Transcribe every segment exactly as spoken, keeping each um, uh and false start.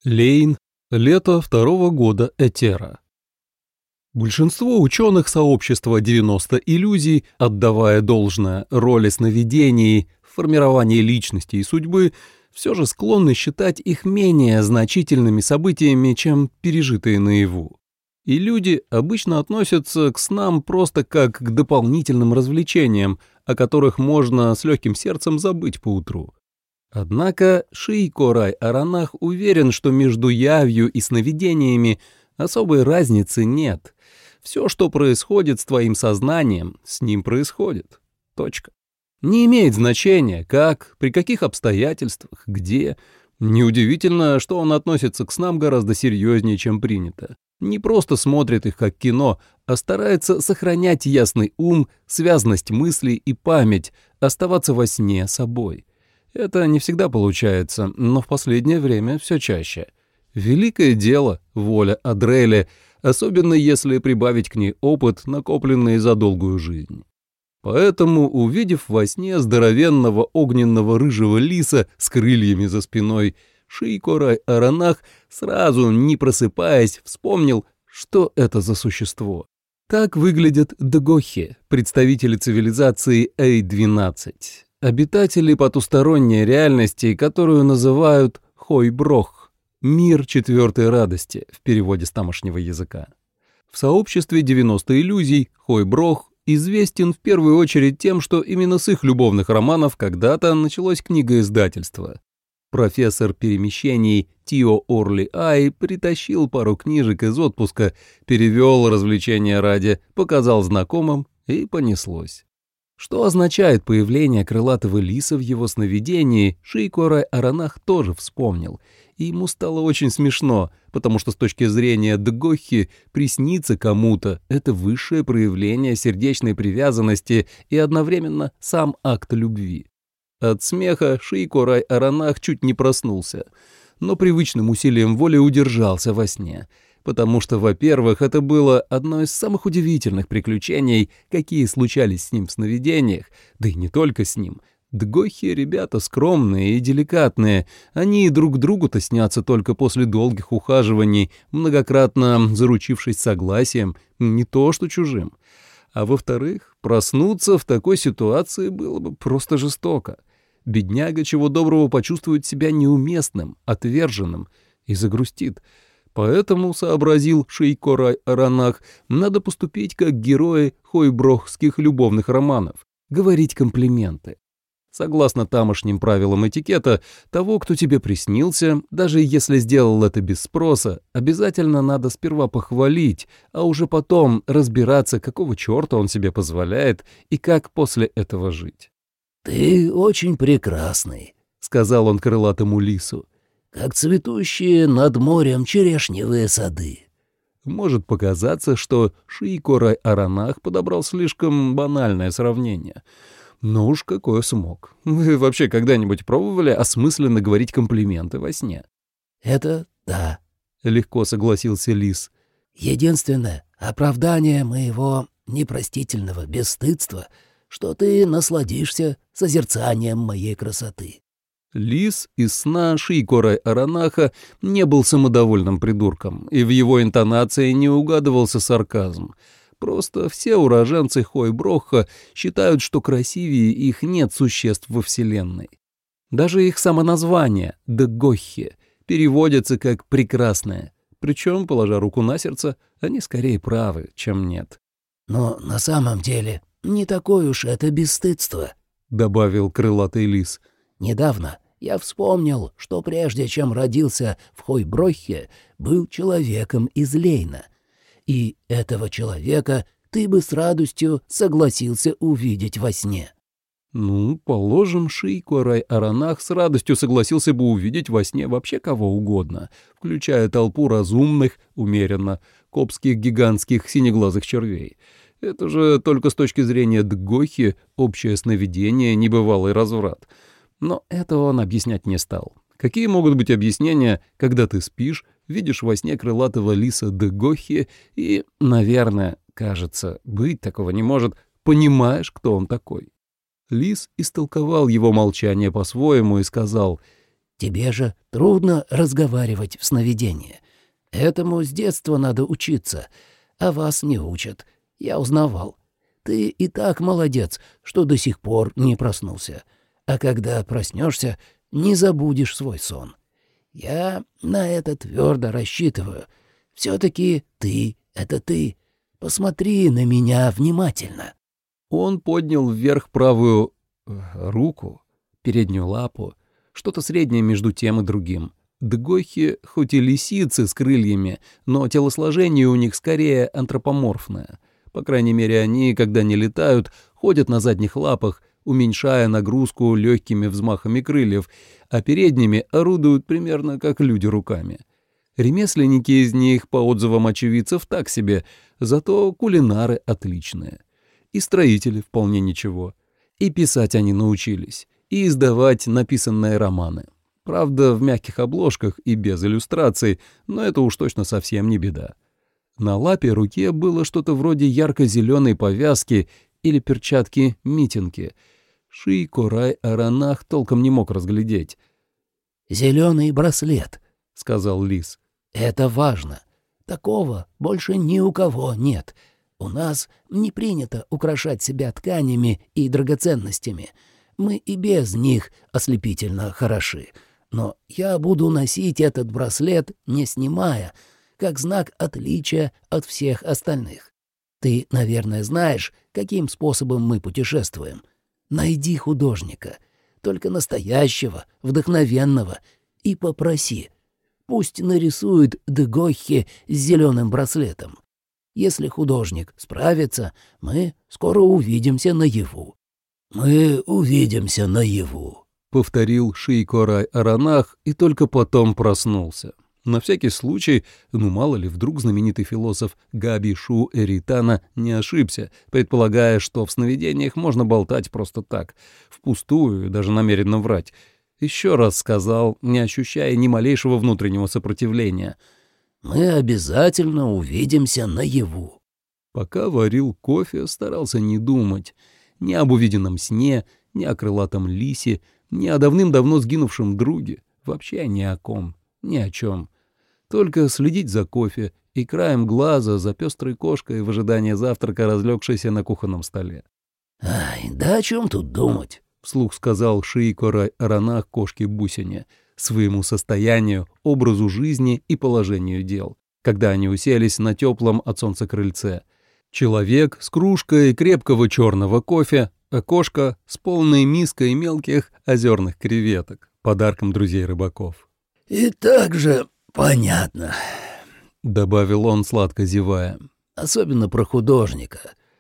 Лейн. Лето второго года Этера. Большинство ученых сообщества девяносто иллюзий, отдавая должное роли сновидений в формировании личности и судьбы, все же склонны считать их менее значительными событиями, чем пережитые наяву. И люди обычно относятся к снам просто как к дополнительным развлечениям, о которых можно с легким сердцем забыть поутру. Однако Шийко Рай-Аранах уверен, что между явью и сновидениями особой разницы нет. Все, что происходит с твоим сознанием, с ним происходит. Точка. Не имеет значения, как, при каких обстоятельствах, где. Неудивительно, что он относится к снам гораздо серьезнее, чем принято. Не просто смотрит их как кино, а старается сохранять ясный ум, связность мыслей и память, оставаться во сне собой. Это не всегда получается, но в последнее время все чаще. Великое дело — воля Адреля, особенно если прибавить к ней опыт, накопленный за долгую жизнь. Поэтому, увидев во сне здоровенного огненного рыжего лиса с крыльями за спиной, Шийко Рай-Аранах, сразу не просыпаясь, вспомнил, что это за существо. Так выглядят дгохи, представители цивилизации Эй двенадцать. Обитатели потусторонней реальности, которую называют Хой-Брох, мир четвертой радости в переводе с тамошнего языка. В сообществе девяносто иллюзий Хой-Брох известен в первую очередь тем, что именно с их любовных романов когда-то началось книгоиздательство. Профессор перемещений Тио Орли Ай притащил пару книжек из отпуска, перевел развлечения ради, показал знакомым, и понеслось. Что означает появление крылатого лиса в его сновидении, Шийко Рай-Аранах тоже вспомнил, и ему стало очень смешно, потому что с точки зрения дгохи присниться кому-то — это высшее проявление сердечной привязанности и одновременно сам акт любви. От смеха Шийко Рай-Аранах чуть не проснулся, но привычным усилием воли удержался во сне. Потому что, во-первых, это было одно из самых удивительных приключений, какие случались с ним в сновидениях, да и не только с ним. Дгохи — ребята скромные и деликатные, они друг другу-то снятся только после долгих ухаживаний, многократно заручившись согласием, не то что чужим. А во-вторых, проснуться в такой ситуации было бы просто жестоко. Бедняга чего доброго почувствует себя неуместным, отверженным и загрустит. Поэтому, сообразил Шийко Рай-Аранах, надо поступить как герои хойброхских любовных романов, говорить комплименты. Согласно тамошним правилам этикета, того, кто тебе приснился, даже если сделал это без спроса, обязательно надо сперва похвалить, а уже потом разбираться, какого черта он себе позволяет и как после этого жить. «Ты очень прекрасный», — сказал он крылатому лису, «как цветущие над морем черешневые сады». Может показаться, что Шийко Рай-Аранах подобрал слишком банальное сравнение. Но уж какое смог. Вы вообще когда-нибудь пробовали осмысленно говорить комплименты во сне? «Это да», — легко согласился лис. «Единственное оправдание моего непростительного бесстыдства, что ты насладишься созерцанием моей красоты». Лис из сна Шийко Рай-Аранаха не был самодовольным придурком, и в его интонации не угадывался сарказм. Просто все уроженцы Хой-Броха считают, что красивее их нет существ во Вселенной. Даже их самоназвание «дгохи» переводится как «прекрасное», причем, положа руку на сердце, они скорее правы, чем нет. «Но на самом деле не такое уж это бесстыдство», — добавил крылатый лис. «Недавно я вспомнил, что прежде чем родился в Хой-Брохе, был человеком из Лейна. И этого человека ты бы с радостью согласился увидеть во сне». Ну, положим, Шийко Рай-Аранах с радостью согласился бы увидеть во сне вообще кого угодно, включая толпу разумных, умеренно, копских гигантских синеглазых червей. Это же только с точки зрения дгохи общее сновидение, небывалый разврат. Но этого он объяснять не стал. Какие могут быть объяснения, когда ты спишь, видишь во сне крылатого лиса дгохи и, наверное, кажется, быть такого не может, понимаешь, кто он такой? Лис истолковал его молчание по-своему и сказал: Тебе же трудно разговаривать в сновидении. Этому с детства надо учиться, а вас не учат. Я узнавал. Ты и так молодец, что до сих пор не проснулся. А когда проснешься, не забудешь свой сон. Я на это твердо рассчитываю. Все-таки ты — это ты. Посмотри на меня внимательно». Он поднял вверх правую руку, переднюю лапу, что-то среднее между тем и другим. Дгохи хоть и лисицы с крыльями, но телосложение у них скорее антропоморфное. По крайней мере, они, когда не летают, ходят на задних лапах, уменьшая нагрузку легкими взмахами крыльев, а передними орудуют примерно как люди руками. Ремесленники из них, по отзывам очевидцев, так себе, зато кулинары отличные. И строители вполне ничего. И писать они научились, и издавать написанные романы. Правда, в мягких обложках и без иллюстраций, но это уж точно совсем не беда. На лапе руке было что-то вроде ярко-зеленой повязки или перчатки-митинги. Ши-Корай-Аранах толком не мог разглядеть. «Зеленый браслет», — сказал лис. «Это важно. Такого больше ни у кого нет. У нас не принято украшать себя тканями и драгоценностями. Мы и без них ослепительно хороши. Но я буду носить этот браслет, не снимая, как знак отличия от всех остальных. Ты, наверное, знаешь, каким способом мы путешествуем. Найди художника, только настоящего, вдохновенного, и попроси. Пусть нарисует дгохи с зеленым браслетом. Если художник справится, мы скоро увидимся наяву». «Мы увидимся наяву», — повторил Ши-Корай-Аранах и только потом проснулся. На всякий случай, ну мало ли, вдруг знаменитый философ Габи Шу-Эритана не ошибся, предполагая, что в сновидениях можно болтать просто так, впустую и даже намеренно врать. Еще раз сказал, не ощущая ни малейшего внутреннего сопротивления: «Мы обязательно увидимся наяву». Пока варил кофе, старался не думать ни об увиденном сне, ни о крылатом лисе, ни о давным-давно сгинувшем друге, вообще ни о ком, ни о чем. Только следить за кофе и краем глаза за пестрой кошкой в ожидании завтрака, разлегшейся на кухонном столе. «Ай, да о чем тут думать?» — вслух сказал Ши-Корай-Аранах кошке-бусине, своему состоянию, образу жизни и положению дел, когда они уселись на теплом от солнца крыльце. Человек с кружкой крепкого черного кофе, а кошка с полной миской мелких озерных креветок, подарком друзей рыбаков. «И так же понятно», — добавил он, сладко зевая. «Особенно про художника.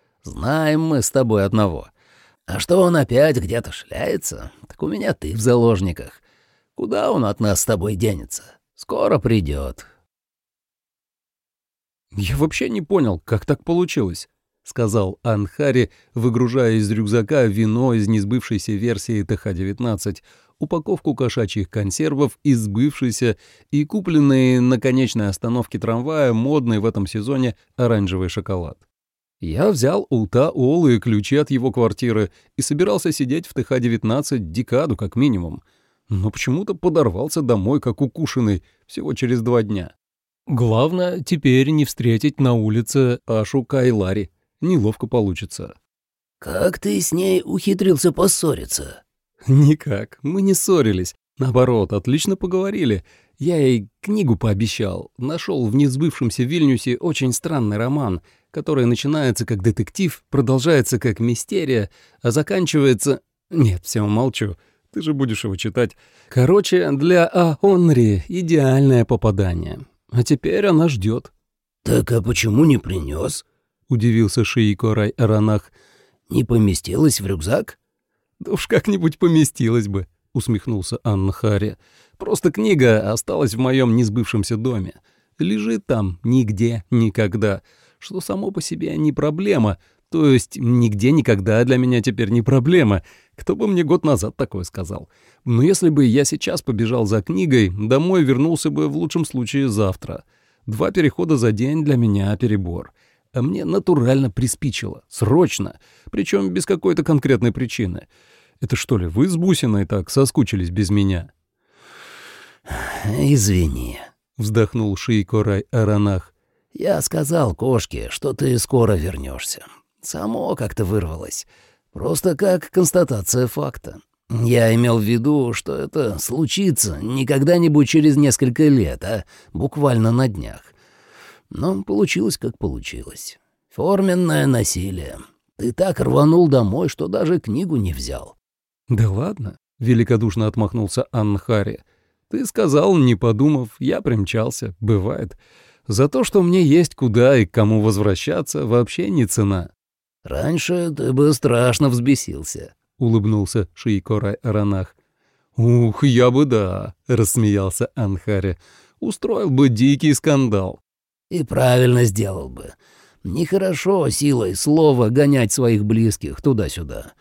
Знаем мы с тобой одного. А что он опять где-то шляется, так у меня ты в заложниках. Куда он от нас с тобой денется? Скоро придет». «Я вообще не понял, как так получилось», — сказал Анхари, выгружая из рюкзака вино из несбывшейся версии Тэ Ха девятнадцать, упаковку кошачьих консервов из сбывшейся и купленный на конечной остановке трамвая модный в этом сезоне оранжевый шоколад. Я взял у Та-Олы ключи от его квартиры и собирался сидеть в Тэ Ха девятнадцать декаду как минимум, но почему-то подорвался домой как укушенный всего через два дня. Главное теперь не встретить на улице Ашу Кайлари. Неловко получится. «Как ты с ней ухитрился поссориться?» «Никак. Мы не ссорились. Наоборот, отлично поговорили. Я ей книгу пообещал. Нашел в несбывшемся Вильнюсе очень странный роман, который начинается как детектив, продолжается как мистерия, а заканчивается... Нет, все, молчу. Ты же будешь его читать. Короче, для Аонри идеальное попадание. А теперь она ждет». «Так а почему не принес?» — удивился Ши-Корай-Аранах. «Не поместилась в рюкзак?» «Да уж как-нибудь поместилась бы», — усмехнулся Анхари. «Просто книга осталась в моем несбывшемся доме. Лежит там нигде, никогда, что само по себе не проблема. То есть нигде никогда для меня теперь не проблема. Кто бы мне год назад такое сказал? Но если бы я сейчас побежал за книгой, домой вернулся бы в лучшем случае завтра. Два перехода за день для меня перебор. А мне натурально приспичило, срочно, причем без какой-то конкретной причины. Это что ли, вы с Бусиной так соскучились без меня?» извини», — вздохнул Шейкорай Аранах. «Я сказал кошке, что ты скоро вернешься. Само как-то вырвалось. Просто как констатация факта. Я имел в виду, что это случится не когда-нибудь через несколько лет, а буквально на днях. Но получилось, как получилось. Форменное насилие. Ты так рванул домой, что даже книгу не взял». «Да ладно», — великодушно отмахнулся Анхари. «Ты сказал, не подумав, я примчался, бывает. За то, что мне есть куда и к кому возвращаться, вообще не цена». «Раньше ты бы страшно взбесился», — улыбнулся Шейкорай Аранах. «Ух, я бы да», — рассмеялся Анхари. «Устроил бы дикий скандал». «И правильно сделал бы. Нехорошо силой слова гонять своих близких туда-сюда.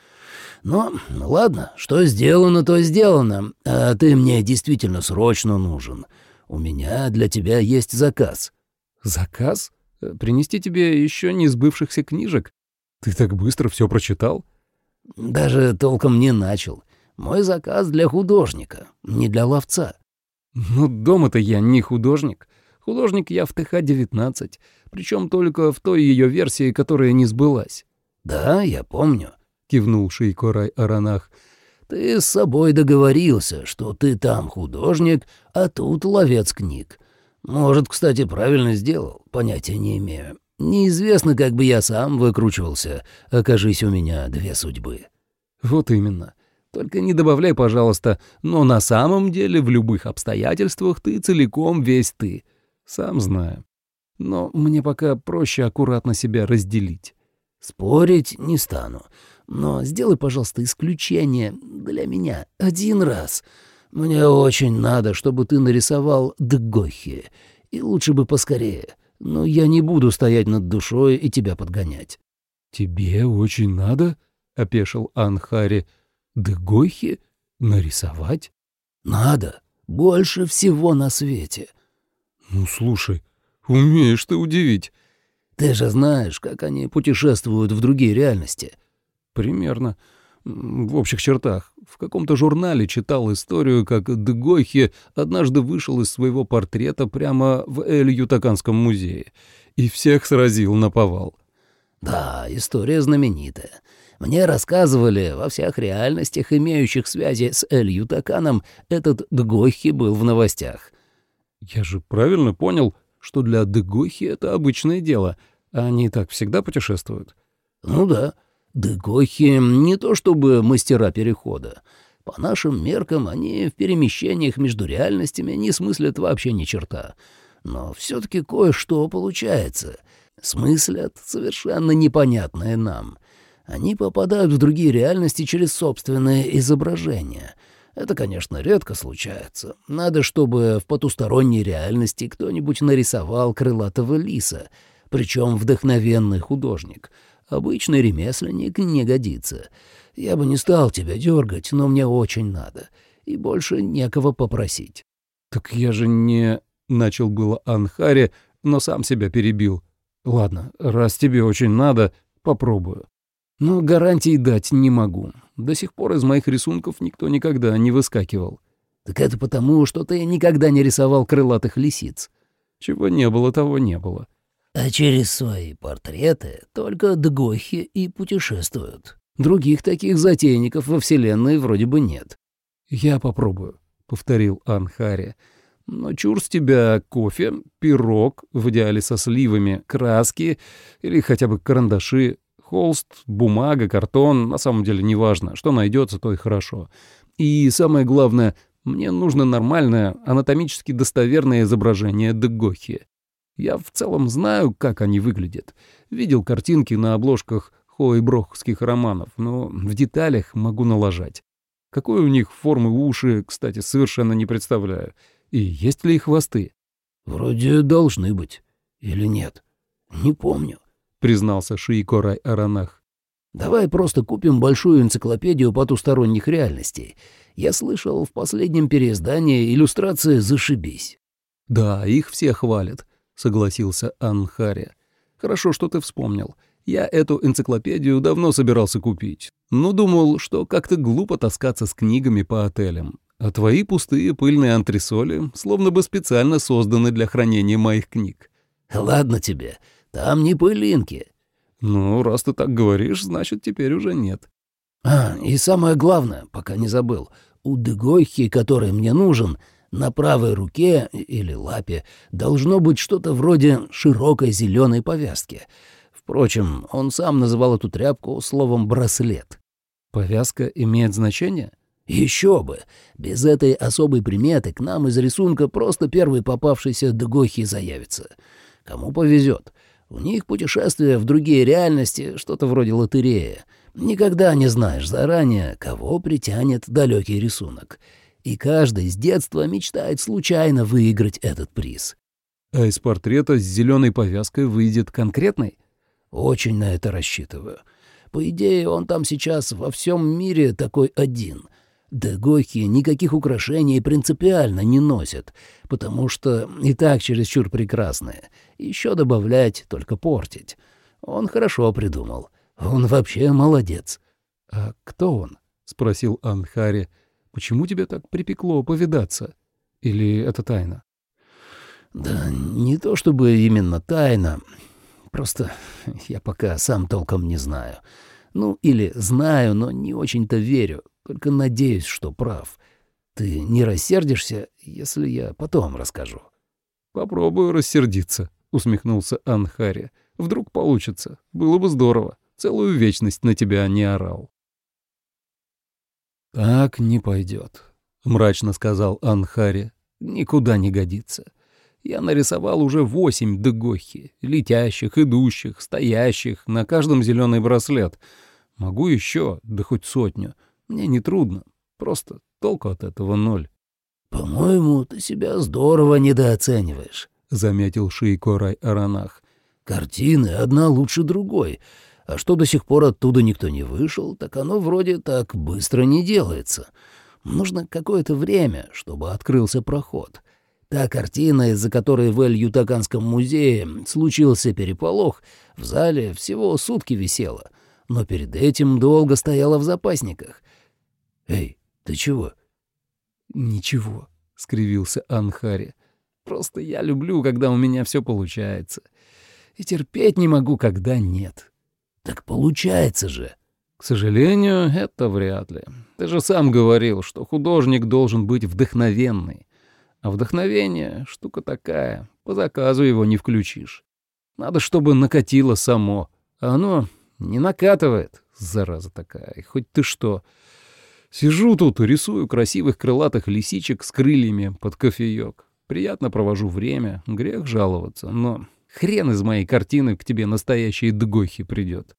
Но ладно, что сделано, то сделано, а ты мне действительно срочно нужен. У меня для тебя есть заказ». «Заказ? Принести тебе еще не сбывшихся книжек? Ты так быстро все прочитал?» «Даже толком не начал. Мой заказ для художника, не для ловца». «Ну, дома-то я не художник. Художник я в ТХ девятнадцать, причем только в той ее версии, которая не сбылась». «Да, я помню», — кивнул Шейкорай Аранах. «Ты с собой договорился, что ты там художник, а тут ловец книг. Может, кстати, правильно сделал, понятия не имею. Неизвестно, как бы я сам выкручивался, окажись у меня две судьбы». «Вот именно. Только не добавляй, пожалуйста, но на самом деле в любых обстоятельствах ты целиком весь ты. Сам знаю. Но мне пока проще аккуратно себя разделить». «Спорить не стану. Но сделай, пожалуйста, исключение для меня один раз. Мне очень надо, чтобы ты нарисовал Дгохи, и лучше бы поскорее. Но я не буду стоять над душой и тебя подгонять». «Тебе очень надо?» — опешил Анхари. «Дгохи? Нарисовать?» «Надо. Больше всего на свете». «Ну, слушай, умеешь ты удивить». «Ты же знаешь, как они путешествуют в другие реальности». «Примерно. В общих чертах. В каком-то журнале читал историю, как Дгохи однажды вышел из своего портрета прямо в Эль-Ютаканском музее и всех сразил наповал». «Да, история знаменитая. Мне рассказывали, во всех реальностях, имеющих связи с Эль-Ютаканом, этот Дгохи был в новостях». «Я же правильно понял, что для Дгохи это обычное дело. Они так всегда путешествуют?» «Ну да. Дгохи не то чтобы мастера перехода. По нашим меркам они в перемещениях между реальностями не смыслят вообще ни черта. Но все-таки кое-что получается. Смыслят совершенно непонятное нам. Они попадают в другие реальности через собственные изображения. Это, конечно, редко случается. Надо, чтобы в потусторонней реальности кто-нибудь нарисовал крылатого лиса, причем вдохновенный художник. Обычный ремесленник не годится. Я бы не стал тебя дергать, но мне очень надо. И больше некого попросить». «Так я же не...» — начал было Анхари, но сам себя перебил. «Ладно, раз тебе очень надо, попробую. Но гарантий дать не могу. До сих пор из моих рисунков никто никогда не выскакивал». «Так это потому, что ты никогда не рисовал крылатых лисиц». «Чего не было, того не было». «А через свои портреты только Дгохи и путешествуют. Других таких затейников во Вселенной вроде бы нет». «Я попробую», — повторил Анхари. «Но чур с тебя кофе, пирог, в идеале со сливами, краски или хотя бы карандаши, холст, бумага, картон, на самом деле неважно, что найдется, то и хорошо. И самое главное, мне нужно нормальное, анатомически достоверное изображение Дгохи. Я в целом знаю, как они выглядят. Видел картинки на обложках хойброхских романов, но в деталях могу налажать. Какой у них формы уши, кстати, совершенно не представляю. И есть ли хвосты?» «Вроде должны быть. Или нет? Не помню», — признался Шейкорай Аранах. «Давай просто купим большую энциклопедию потусторонних реальностей. Я слышал, в последнем переиздании иллюстрации зашибись». «Да, их все хвалят», — согласился Анхари. «Хорошо, что ты вспомнил. Я эту энциклопедию давно собирался купить, но думал, что как-то глупо таскаться с книгами по отелям. А твои пустые пыльные антресоли словно бы специально созданы для хранения моих книг. Ладно тебе, там не пылинки. Ну, раз ты так говоришь, значит, теперь уже нет. А, и самое главное, пока не забыл, у Дегойхи, который мне нужен, на правой руке или лапе должно быть что-то вроде широкой зеленой повязки. Впрочем, он сам называл эту тряпку словом «браслет». Повязка имеет значение? Еще бы! Без этой особой приметы к нам из рисунка просто первый попавшийся Дегойхи заявится. Кому повезет. У них путешествия в другие реальности, что-то вроде лотереи. Никогда не знаешь заранее, кого притянет далекий рисунок. И каждый с детства мечтает случайно выиграть этот приз. А из портрета с зеленой повязкой выйдет конкретный? Очень на это рассчитываю. По идее, он там сейчас во всем мире такой один. Дегойхи никаких украшений принципиально не носят, потому что и так чересчур прекрасные. Еще добавлять, только портить. Он хорошо придумал. Он вообще молодец. — А кто он? — спросил Анхари. — Почему тебя так припекло повидаться? Или это тайна? — Да не то чтобы именно тайна. Просто я пока сам толком не знаю. Ну, или знаю, но не очень-то верю. Только надеюсь, что прав. Ты не рассердишься, если я потом расскажу? — Попробую рассердиться, — усмехнулся Анхари. — Вдруг получится. Было бы здорово. Целую вечность на тебя не орал. — Так не пойдет, — мрачно сказал Анхари. — Никуда не годится. Я нарисовал уже восемь дегохи, летящих, идущих, стоящих, на каждом зеленый браслет. Могу еще, да хоть сотню. Мне не трудно, просто толку от этого ноль. — По-моему, ты себя здорово недооцениваешь, — заметил Шейкорай Аранах. — Картины одна лучше другой, а что до сих пор оттуда никто не вышел, так оно вроде так быстро не делается. Нужно какое-то время, чтобы открылся проход. Та картина, из-за которой в Эль-Ютаканском музее случился переполох, в зале всего сутки висела, но перед этим долго стояла в запасниках. «Эй, ты чего?» «Ничего», — скривился Анхари. «Просто я люблю, когда у меня все получается. И терпеть не могу, когда нет». «Так получается же». «К сожалению, это вряд ли. Ты же сам говорил, что художник должен быть вдохновенный. А вдохновение — штука такая, по заказу его не включишь. Надо, чтобы накатило само, а оно не накатывает, зараза такая, и хоть ты что. Сижу тут и рисую красивых крылатых лисичек с крыльями под кофеёк. Приятно провожу время, грех жаловаться, но хрен из моей картины к тебе настоящие дгохи придет.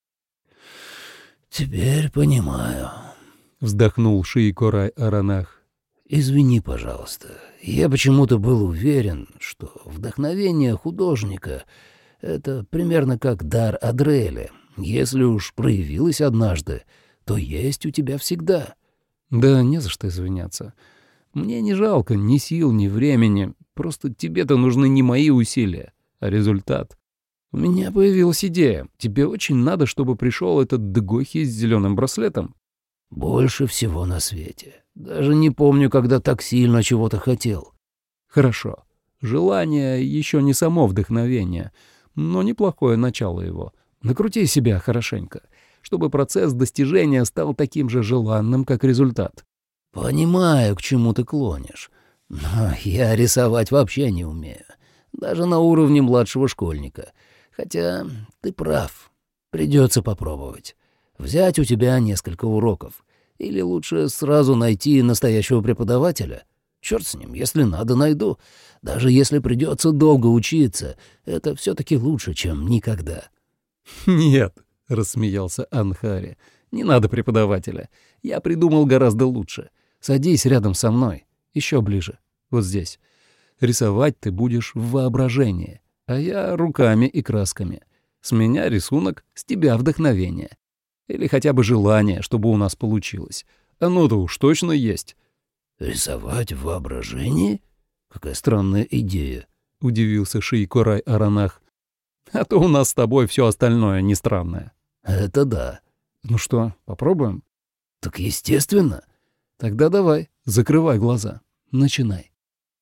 «Теперь понимаю», — вздохнул Шейкорай Аранах. «Извини, пожалуйста. Я почему-то был уверен, что вдохновение художника — это примерно как дар Адреля. Если уж проявилось однажды, то есть у тебя всегда». «Да не за что извиняться. Мне не жалко ни сил, ни времени. Просто тебе-то нужны не мои усилия, а результат. У меня появилась идея. Тебе очень надо, чтобы пришел этот Дгохи с зеленым браслетом». «Больше всего на свете. Даже не помню, когда так сильно чего-то хотел». «Хорошо. Желание еще не само вдохновение, но неплохое начало его. Накрути себя хорошенько, чтобы процесс достижения стал таким же желанным, как результат». «Понимаю, к чему ты клонишь. Но я рисовать вообще не умею. Даже на уровне младшего школьника. Хотя ты прав. Придется попробовать. Взять у тебя несколько уроков. Или лучше сразу найти настоящего преподавателя. Черт с ним, если надо, найду. Даже если придется долго учиться, это все-таки лучше, чем никогда». «Нет», — рассмеялся Анхари, — «не надо преподавателя. Я придумал гораздо лучше. Садись рядом со мной, еще ближе, вот здесь. Рисовать ты будешь в воображении, а я руками и красками. С меня рисунок, с тебя вдохновение. Или хотя бы желание, чтобы у нас получилось. Оно-то уж точно есть». «Рисовать в воображении? Какая странная идея», — удивился Шейкорай Аранах. «А то у нас с тобой все остальное не странное». «Это да». «Ну что, попробуем?» «Так естественно. Тогда давай, закрывай глаза. Начинай.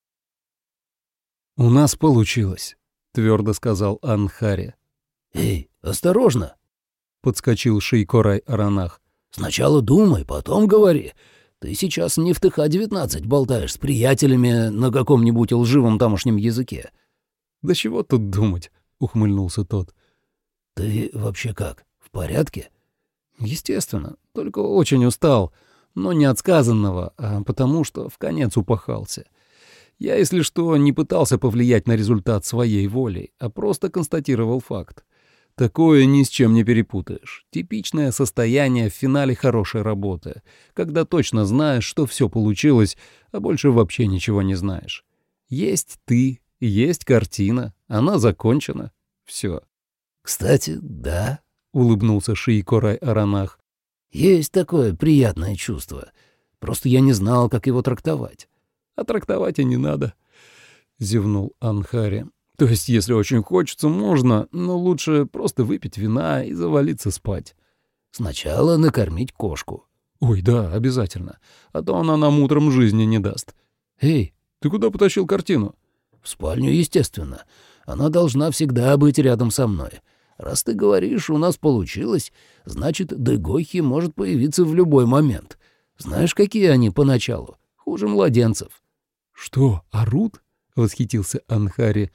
«У нас получилось», — твердо сказал Анхари. «Эй, осторожно!» — подскочил Шейкорай Аранах. «Сначала думай, потом говори. Ты сейчас не в ТХ девятнадцать болтаешь с приятелями на каком-нибудь лживом тамошнем языке». «Да чего тут думать?» — ухмыльнулся тот. «Ты вообще как, в порядке?» «Естественно, только очень устал, но не от сказанного, а потому что вконец упахался. Я, если что, не пытался повлиять на результат своей волей, а просто констатировал факт. Такое ни с чем не перепутаешь. Типичное состояние в финале хорошей работы, когда точно знаешь, что все получилось, а больше вообще ничего не знаешь. Есть ты, есть картина, она закончена. Все». «Кстати, да», — улыбнулся Шейкорай Аранах. «Есть такое приятное чувство. Просто я не знал, как его трактовать». «А трактовать и не надо», — зевнул Анхари. «То есть, если очень хочется, можно, но лучше просто выпить вина и завалиться спать». «Сначала накормить кошку». «Ой, да, обязательно, а то она нам утром жизни не даст». «Эй, ты куда потащил картину?» «В спальню, естественно. Она должна всегда быть рядом со мной. Раз ты говоришь, у нас получилось, значит, Дэгохи может появиться в любой момент. Знаешь, какие они поначалу? Хуже младенцев». «Что, орут?» — восхитился Анхари.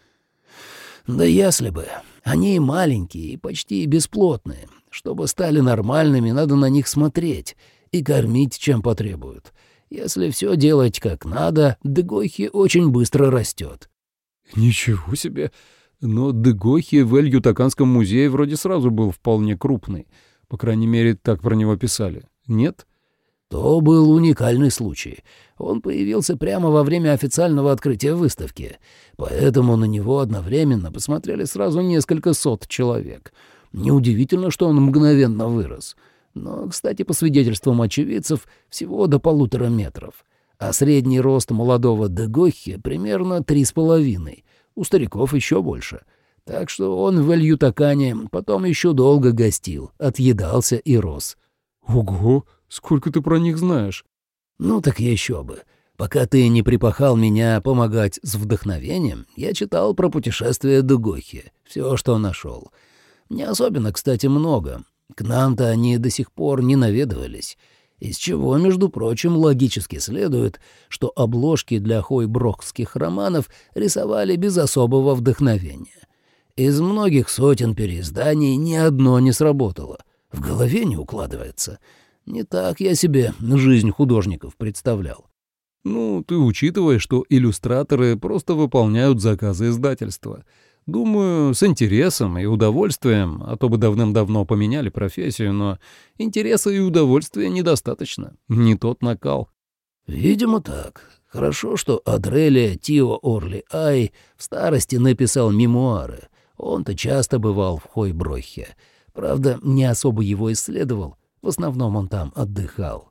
«Да если бы. Они маленькие и почти бесплотные. Чтобы стали нормальными, надо на них смотреть и кормить, чем потребуют. Если все делать как надо, Дэгохи очень быстро растет». «Ничего себе! Но Дэгохи в Эль-Ютаканском музее вроде сразу был вполне крупный. По крайней мере, так про него писали. Нет?» То был уникальный случай. Он появился прямо во время официального открытия выставки, поэтому на него одновременно посмотрели сразу несколько сот человек. Неудивительно, что он мгновенно вырос. Но, кстати, по свидетельствам очевидцев, всего до полутора метров. А средний рост молодого Дэгохи примерно три с половиной. У стариков еще больше. Так что он в Эль-Ютакане потом еще долго гостил, отъедался и рос. «Ого! Сколько ты про них знаешь?» «Ну так еще бы. Пока ты не припахал меня помогать с вдохновением, я читал про путешествия Дэгохи, все, что нашел. Не особенно, кстати, много. К нам-то они до сих пор не наведывались. Из чего, между прочим, логически следует, что обложки для хойброхских романов рисовали без особого вдохновения. Из многих сотен переизданий ни одно не сработало. В голове не укладывается. Не так я себе жизнь художников представлял». «Ну, ты учитывай, что иллюстраторы просто выполняют заказы издательства. Думаю, с интересом и удовольствием, а то бы давным-давно поменяли профессию, но интереса и удовольствия недостаточно. Не тот накал». «Видимо, так. Хорошо, что Адрелия Тио Орли Ай в старости написал мемуары. Он-то часто бывал в Хойброхе. Правда, не особо его исследовал. В основном он там отдыхал».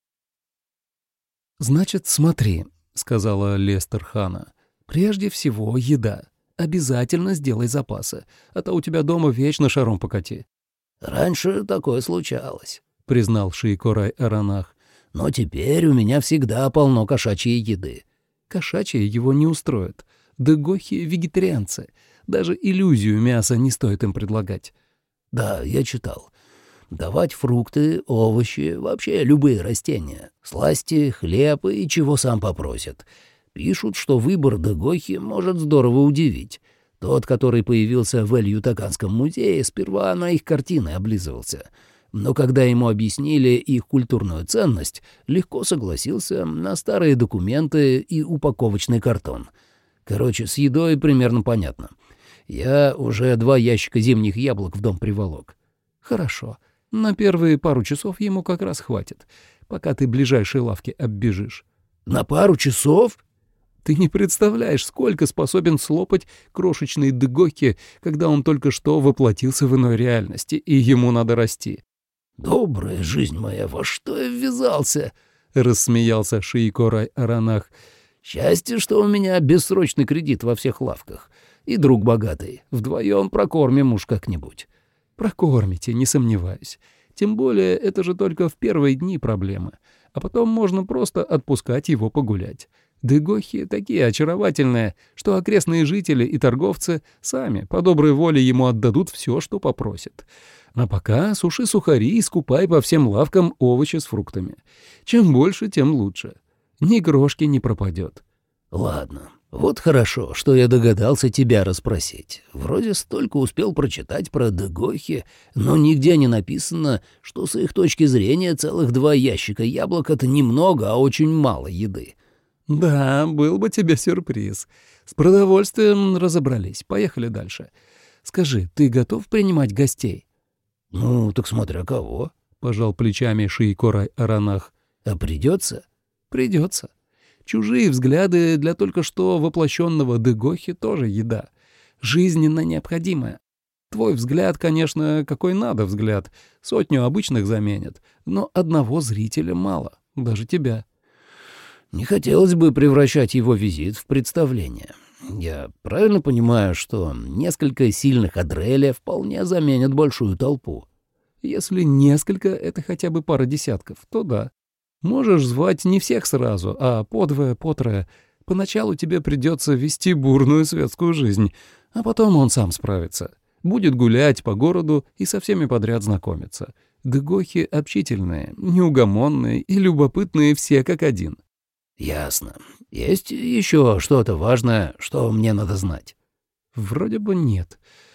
«Значит, смотри», — сказала Лестер Хана. «Прежде всего, еда. Обязательно сделай запасы, а то у тебя дома вечно шаром покати». «Раньше такое случалось», — признал Шейкорай Аранах. «но теперь у меня всегда полно кошачьей еды». «Кошачья его не устроит. Дэгохи — вегетарианцы. Даже иллюзию мяса не стоит им предлагать». «Да, я читал. Давать фрукты, овощи, вообще любые растения, сласти, хлеб и чего сам попросят. Пишут, что выбор Дэгохи может здорово удивить. Тот, который появился в Эль-Ютаканском музее, сперва на их картины облизывался. Но когда ему объяснили их культурную ценность, легко согласился на старые документы и упаковочный картон. Короче, с едой примерно понятно. Я уже два ящика зимних яблок в дом приволок». «Хорошо. На первые пару часов ему как раз хватит, пока ты ближайшие лавки оббежишь». «На пару часов?» «Ты не представляешь, сколько способен слопать крошечный Дэгохи, когда он только что воплотился в иной реальности, и ему надо расти». «Добрая жизнь моя, во что я ввязался?» — рассмеялся Шейкорай Аранах. «Счастье, что у меня бессрочный кредит во всех лавках. И друг богатый. Вдвоем прокормим уж как-нибудь». «Прокормите, не сомневаюсь. Тем более это же только в первые дни проблемы. а потом можно просто отпускать его погулять. Дыгохи такие очаровательные, что окрестные жители и торговцы сами по доброй воле ему отдадут все, что попросят. А пока суши сухари и скупай по всем лавкам овощи с фруктами. Чем больше, тем лучше. Ни крошки не пропадет. Ладно, вот хорошо, что я догадался тебя расспросить. Вроде столько успел прочитать про дыгохи, но нигде не написано, что с их точки зрения целых два ящика яблок — это немного, а очень мало еды. Да, был бы тебе сюрприз. С продовольствием разобрались. Поехали дальше. Скажи, ты готов принимать гостей? Ну, так смотря кого, — пожал плечами Шиикорай Аранах. А придется? Придется. Чужие взгляды для только что воплощенного дыгохи тоже еда. Жизненно необходимая. Твой взгляд, конечно, какой надо взгляд. Сотню обычных заменит. Но одного зрителя мало. Даже тебя. Не хотелось бы превращать его визит в представление. Я правильно понимаю, что несколько сильных Адреля вполне заменят большую толпу? Если несколько — это хотя бы пара десятков, то да. Можешь звать не всех сразу, а по двое, по трое. Поначалу тебе придется вести бурную светскую жизнь, а потом он сам справится. Будет гулять по городу и со всеми подряд знакомиться. Дыгохи общительные, неугомонные и любопытные все как один. Ясно. Есть еще что-то важное, что мне надо знать? Вроде бы нет.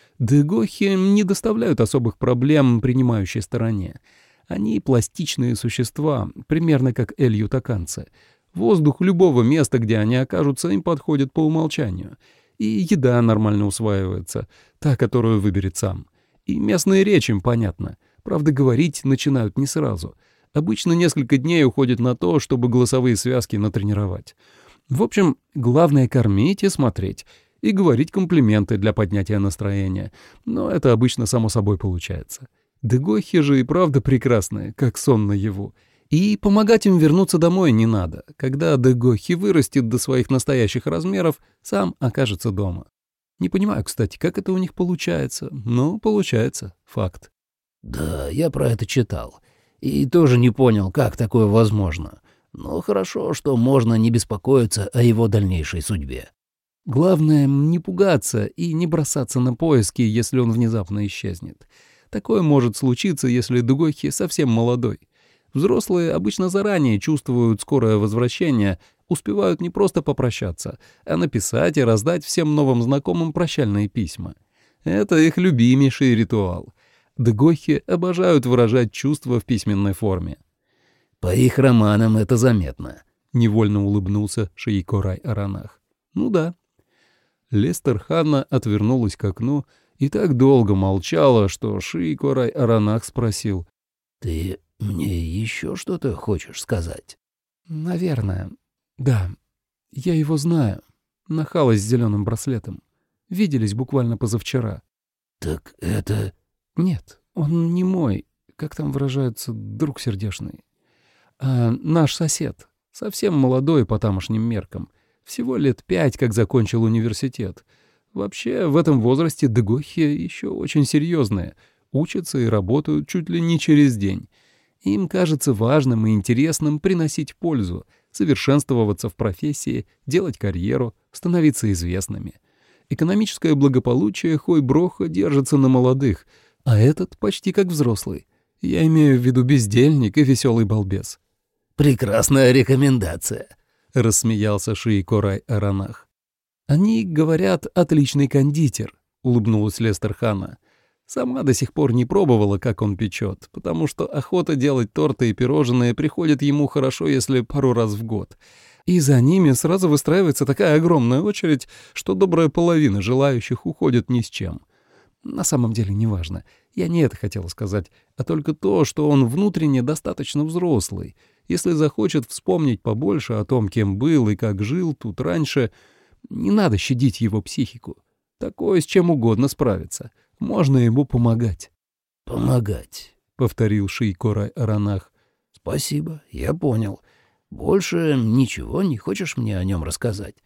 Дыгохи не доставляют особых проблем принимающей стороне. Они пластичные существа, примерно как эль-ютаканцы. Воздух любого места, где они окажутся, им подходит по умолчанию. И еда нормально усваивается, та, которую выберет сам. И местная речь им понятна. Правда, говорить начинают не сразу. Обычно несколько дней уходит на то, чтобы голосовые связки натренировать. В общем, главное — кормить и смотреть, и говорить комплименты для поднятия настроения. Но это обычно само собой получается. Дыгохи же и правда прекрасные, как сон наяву. И помогать им вернуться домой не надо. Когда дыгохи вырастет до своих настоящих размеров, сам окажется дома. Не понимаю, кстати, как это у них получается, но получается, факт. Да, я про это читал. И тоже не понял, как такое возможно. Но хорошо, что можно не беспокоиться о его дальнейшей судьбе. Главное — не пугаться и не бросаться на поиски, если он внезапно исчезнет. Такое может случиться, если дыгохи совсем молодой. Взрослые обычно заранее чувствуют скорое возвращение, успевают не просто попрощаться, а написать и раздать всем новым знакомым прощальные письма. Это их любимейший ритуал. Дыгохи обожают выражать чувства в письменной форме. По их романам это заметно. Невольно улыбнулся Шиикорай Аранах. Ну да. Лестер Ханна отвернулась к окну и так долго молчала, что Шиикорай Аранах спросил: «Ты мне еще что-то хочешь сказать?» «Наверное. Да. Я его знаю. Нахала с зеленым браслетом. Виделись буквально позавчера». «Так это...» «Нет, он не мой, как там выражаются, друг сердечный, а наш сосед, совсем молодой по тамошним меркам, всего лет пять, как закончил университет. Вообще, в этом возрасте дыгохи еще очень серьезные, учатся и работают чуть ли не через день. Им кажется важным и интересным приносить пользу, совершенствоваться в профессии, делать карьеру, становиться известными. Экономическое благополучие Хойброха держится на молодых, а этот почти как взрослый. Я имею в виду бездельник и веселый балбес». «Прекрасная рекомендация», — рассмеялся Шиикорай Аранах. «Они, говорят, отличный кондитер», — улыбнулась Лестер Ханна. Сама до сих пор не пробовала, как он печет, потому что охота делать торты и пирожные приходит ему хорошо, если пару раз в год. И за ними сразу выстраивается такая огромная очередь, что добрая половина желающих уходит ни с чем. На самом деле неважно. Я не это хотела сказать, а только то, что он внутренне достаточно взрослый. Если захочет вспомнить побольше о том, кем был и как жил тут раньше, не надо щадить его психику. Такое с чем угодно справится. Можно ему помогать». «Помогать», — повторил Шиикорай Аранах. «Спасибо, я понял. Больше ничего не хочешь мне о нем рассказать?»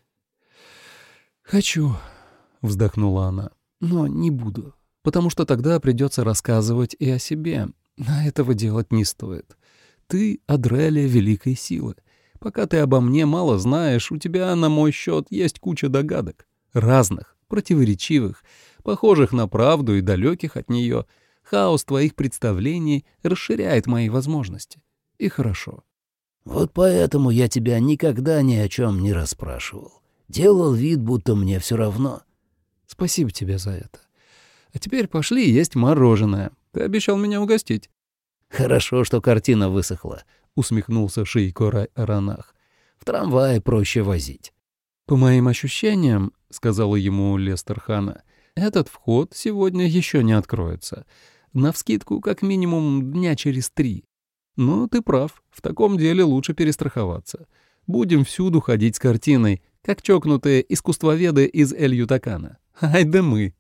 «Хочу», — вздохнула она. «Но не буду, потому что тогда придется рассказывать и о себе, а этого делать не стоит. Ты Адреля великой силы. Пока ты обо мне мало знаешь, у тебя на мой счет есть куча догадок. Разных, противоречивых, похожих на правду и далеких от нее. Хаос твоих представлений расширяет мои возможности. И хорошо. Вот поэтому я тебя никогда ни о чем не расспрашивал. Делал вид, будто мне все равно. Спасибо тебе за это. А теперь пошли есть мороженое. Ты обещал меня угостить. Хорошо, что картина высохла, усмехнулся Шейко Аранах. В трамвае проще возить. По моим ощущениям, сказала ему Лестер Хана, этот вход сегодня еще не откроется. Навскидку как минимум дня через три. Но ты прав, в таком деле лучше перестраховаться. Будем всюду ходить с картиной, как чокнутые искусствоведы из Эль-Ютакана. Ай да мы.